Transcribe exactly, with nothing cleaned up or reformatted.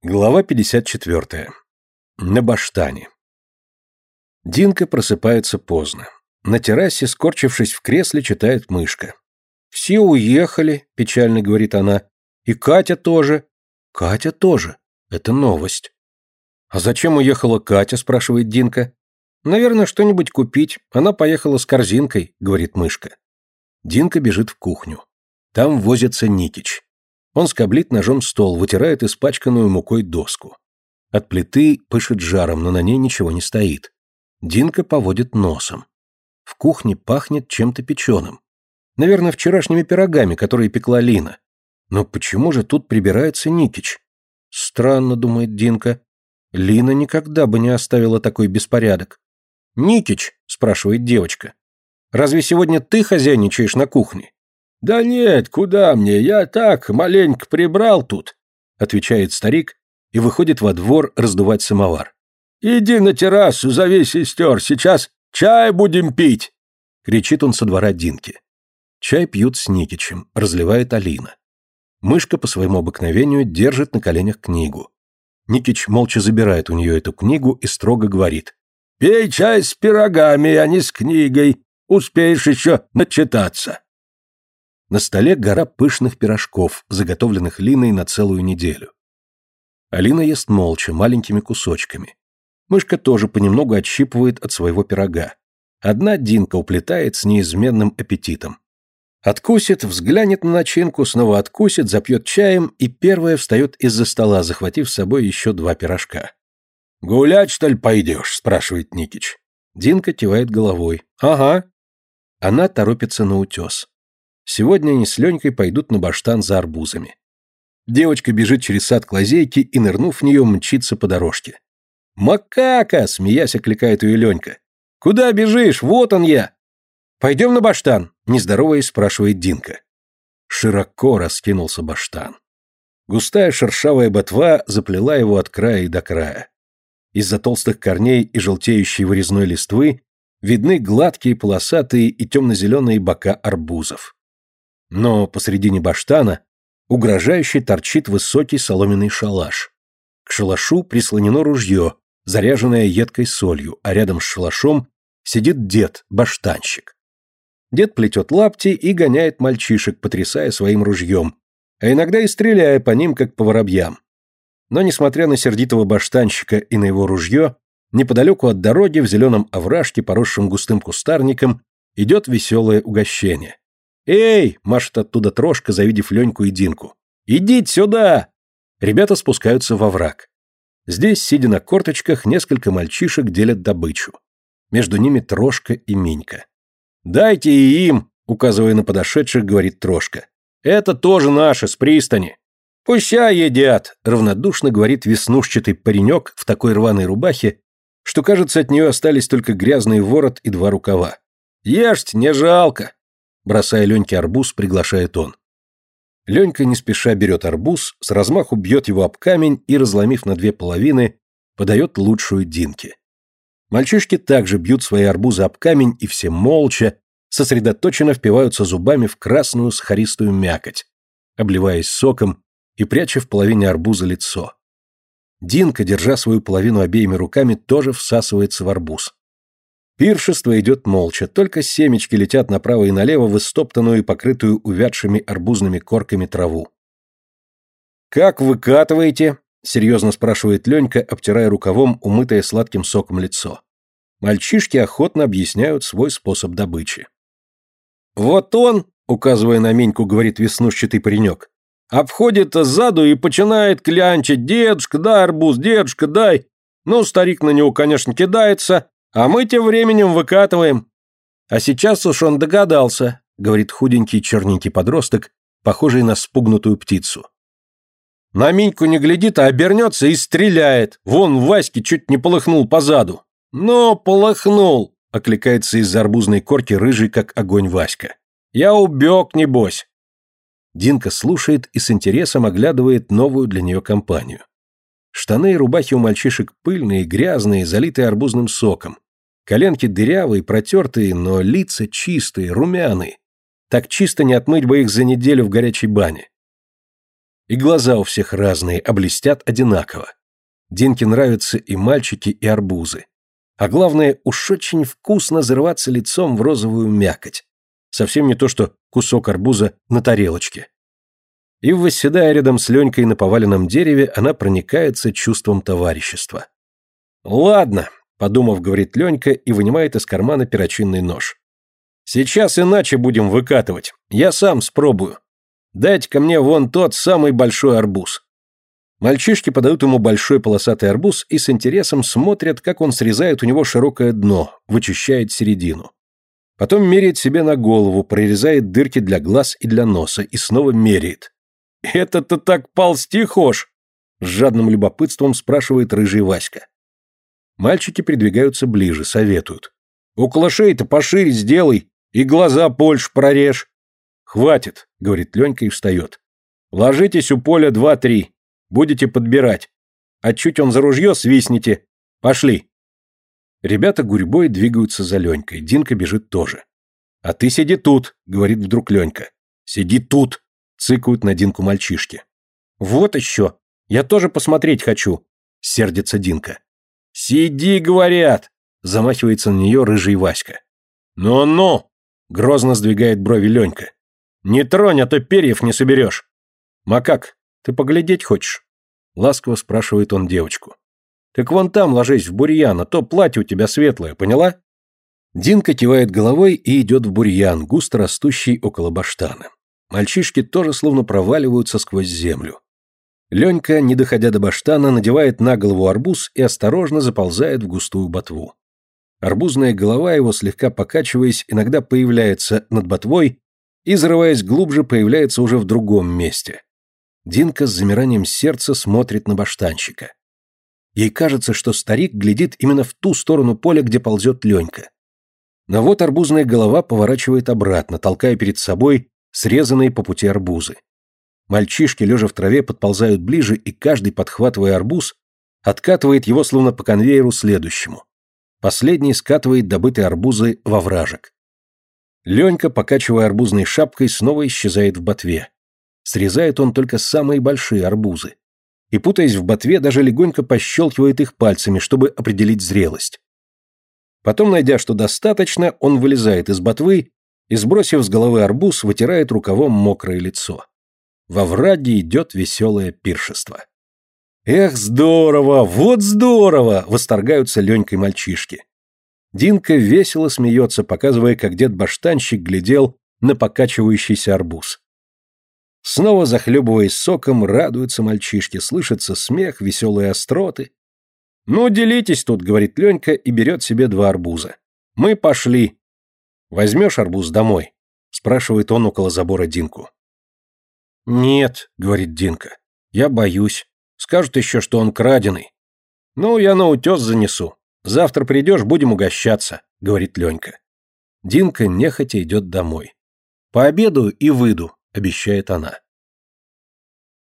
Глава пятьдесят четвёртая. На баштане. Динка просыпается поздно. На террасе, скорчившись в кресле, читает Мышка. «Все уехали», — печально говорит она. «И Катя тоже». «Катя тоже. Это новость». «А зачем уехала Катя?» — спрашивает Динка. «Наверное, что-нибудь купить. Она поехала с корзинкой», — говорит Мышка. Динка бежит в кухню. Там возится Никич. Он скоблит ножом стол, вытирает испачканную мукой доску. От плиты пышет жаром, но на ней ничего не стоит. Динка поводит носом. В кухне пахнет чем-то печеным. Наверное, вчерашними пирогами, которые пекла Лина. Но почему же тут прибирается Никич? Странно, думает Динка. Лина никогда бы не оставила такой беспорядок. «Никич», — спрашивает девочка, — «разве сегодня ты хозяйничаешь на кухне?» «Да нет, куда мне, я так, маленько прибрал тут», — отвечает старик и выходит во двор раздувать самовар. «Иди на террасу, зови сестер, сейчас чай будем пить», — кричит он со двора Динки. Чай пьют с Никичем, разливает Алина. Мышка по своему обыкновению держит на коленях книгу. Никич молча забирает у нее эту книгу и строго говорит: «Пей чай с пирогами, а не с книгой, успеешь еще начитаться». На столе гора пышных пирожков, заготовленных Линой на целую неделю. Алина ест молча, маленькими кусочками. Мышка тоже понемногу отщипывает от своего пирога. Одна Динка уплетает с неизменным аппетитом. Откусит, взглянет на начинку, снова откусит, запьет чаем и первая встает из-за стола, захватив с собой еще два пирожка. «Гулять, что ли, пойдешь?» – спрашивает Никич. Динка кивает головой. «Ага». Она торопится на утес. Сегодня они с Ленькой пойдут на баштан за арбузами. Девочка бежит через сад к лазейке и, нырнув в нее, мчится по дорожке. «Макака!» — смеясь, окликает ее Ленька. «Куда бежишь? Вот он я!» «Пойдем на баштан?» — нездороваясь, спрашивает Динка. Широко раскинулся баштан. Густая шершавая ботва заплела его от края и до края. Из-за толстых корней и желтеющей вырезной листвы видны гладкие, полосатые и темно-зеленые бока арбузов. Но посредине баштана угрожающе торчит высокий соломенный шалаш. К шалашу прислонено ружье, заряженное едкой солью, а рядом с шалашом сидит дед, баштанщик. Дед плетет лапти и гоняет мальчишек, потрясая своим ружьем, а иногда и стреляя по ним, как по воробьям. Но, несмотря на сердитого баштанщика и на его ружье, неподалеку от дороги, в зеленом овражке, поросшем густым кустарником, идет веселое угощение. «Эй!» – машет оттуда Трошка, завидев Леньку и Динку. «Идите сюда!» Ребята спускаются во враг. Здесь, сидя на корточках, несколько мальчишек делят добычу. Между ними Трошка и Минька. «Дайте и им!» – указывая на подошедших, говорит Трошка. «Это тоже наши, с пристани!» «Пущай едят!» – равнодушно говорит веснушчатый паренек в такой рваной рубахе, что, кажется, от нее остались только грязный ворот и два рукава. «Ешьте, не жалко!» Бросая Леньке арбуз, приглашает он. Ленька не спеша берет арбуз, с размаху бьет его об камень и, разломив на две половины, подает лучшую Динке. Мальчишки также бьют свои арбузы об камень и все молча, сосредоточенно впиваются зубами в красную сахаристую мякоть, обливаясь соком и пряча в половине арбуза лицо. Динка, держа свою половину обеими руками, тоже всасывается в арбуз. Пиршество идет молча, только семечки летят направо и налево в истоптанную и покрытую увядшими арбузными корками траву. «Как выкатываете?» — серьезно спрашивает Ленька, обтирая рукавом умытое сладким соком лицо. Мальчишки охотно объясняют свой способ добычи. «Вот он», — указывая на Миньку, говорит веснушчатый паренек, обходит сзаду и начинает клянчить: «Дедушка, дай арбуз, дедушка, дай». Ну, старик на него, конечно, кидается, а мы тем временем выкатываем. А сейчас уж он догадался, говорит худенький черненький подросток, похожий на спугнутую птицу. На Миньку не глядит, а обернется и стреляет. Вон Ваське чуть не полыхнул позаду. «Ну, полыхнул», — окликается из-за арбузной корки рыжий, как огонь, Васька. «Я убег, небось». Динка слушает и с интересом оглядывает новую для нее компанию. Штаны и рубахи у мальчишек пыльные, грязные, залитые арбузным соком. Коленки дырявые, протертые, но лица чистые, румяные. Так чисто не отмыть бы их за неделю в горячей бане. И глаза у всех разные, а блестят одинаково. Динке нравятся и мальчики, и арбузы. А главное, уж очень вкусно зарываться лицом в розовую мякоть. Совсем не то, что кусок арбуза на тарелочке. И, восседая рядом с Ленькой на поваленном дереве, она проникается чувством товарищества. «Ладно», — подумав, говорит Ленька и вынимает из кармана перочинный нож. «Сейчас иначе будем выкатывать. Я сам спробую. Дайте-ка мне вон тот самый большой арбуз». Мальчишки подают ему большой полосатый арбуз и с интересом смотрят, как он срезает у него широкое дно, вычищает середину. Потом меряет себе на голову, прорезает дырки для глаз и для носа и снова меряет. «Это-то так ползти хошь?» — с жадным любопытством спрашивает рыжий Васька. Мальчики придвигаются ближе, советуют. «Около шеи-то пошире сделай и глаза больше прорежь». «Хватит», — говорит Ленька и встает. «Ложитесь у поля два-три. Будете подбирать. А чуть он за ружье свистните. Пошли». Ребята гурьбой двигаются за Ленькой. Динка бежит тоже. «А ты сиди тут», — говорит вдруг Ленька. «Сиди тут», — цыкают на Динку мальчишки. «Вот еще. Я тоже посмотреть хочу», — сердится Динка. «Сиди, говорят», — замахивается на нее рыжий Васька. «Ну-ну», — грозно сдвигает брови Ленька. «Не тронь, а то перьев не соберешь». «Макак, ты поглядеть хочешь?» — ласково спрашивает он девочку. «Так вон там ложись, в бурьян, а то платье у тебя светлое, поняла?» Динка кивает головой и идет в бурьян, густо растущий около баштана. Мальчишки тоже словно проваливаются сквозь землю. Ленька, не доходя до баштана, надевает на голову арбуз и осторожно заползает в густую ботву. Арбузная голова его, слегка покачиваясь, иногда появляется над ботвой и, зарываясь глубже, появляется уже в другом месте. Динка с замиранием сердца смотрит на баштанщика. Ей кажется, что старик глядит именно в ту сторону поля, где ползет Ленька. Но вот арбузная голова поворачивает обратно, толкая перед собой срезанные по пути арбузы. Мальчишки, лежа в траве, подползают ближе, и каждый, подхватывая арбуз, откатывает его словно по конвейеру следующему. Последний скатывает добытые арбузы во вражек. Ленька, покачивая арбузной шапкой, снова исчезает в ботве. Срезает он только самые большие арбузы. И, путаясь в ботве, даже легонько пощелкивает их пальцами, чтобы определить зрелость. Потом, найдя, что достаточно, он вылезает из ботвы и, сбросив с головы арбуз, вытирает рукавом мокрое лицо. Во враге идет веселое пиршество. «Эх, здорово! Вот здорово!» — восторгаются Ленькой мальчишки. Динка весело смеется, показывая, как дед-баштанщик глядел на покачивающийся арбуз. Снова, захлебываясь соком, радуются мальчишки, слышится смех, веселые остроты. «Ну, делитесь тут», — говорит Ленька и берет себе два арбуза. «Мы пошли». «Возьмешь арбуз домой?» — спрашивает он около забора Динку. «Нет», — говорит Динка, — «я боюсь. Скажут еще, что он краденый». «Ну, я на утес занесу. Завтра придешь, будем угощаться», — говорит Ленька. Динка нехотя идет домой. «Пообедаю и выйду», — обещает она.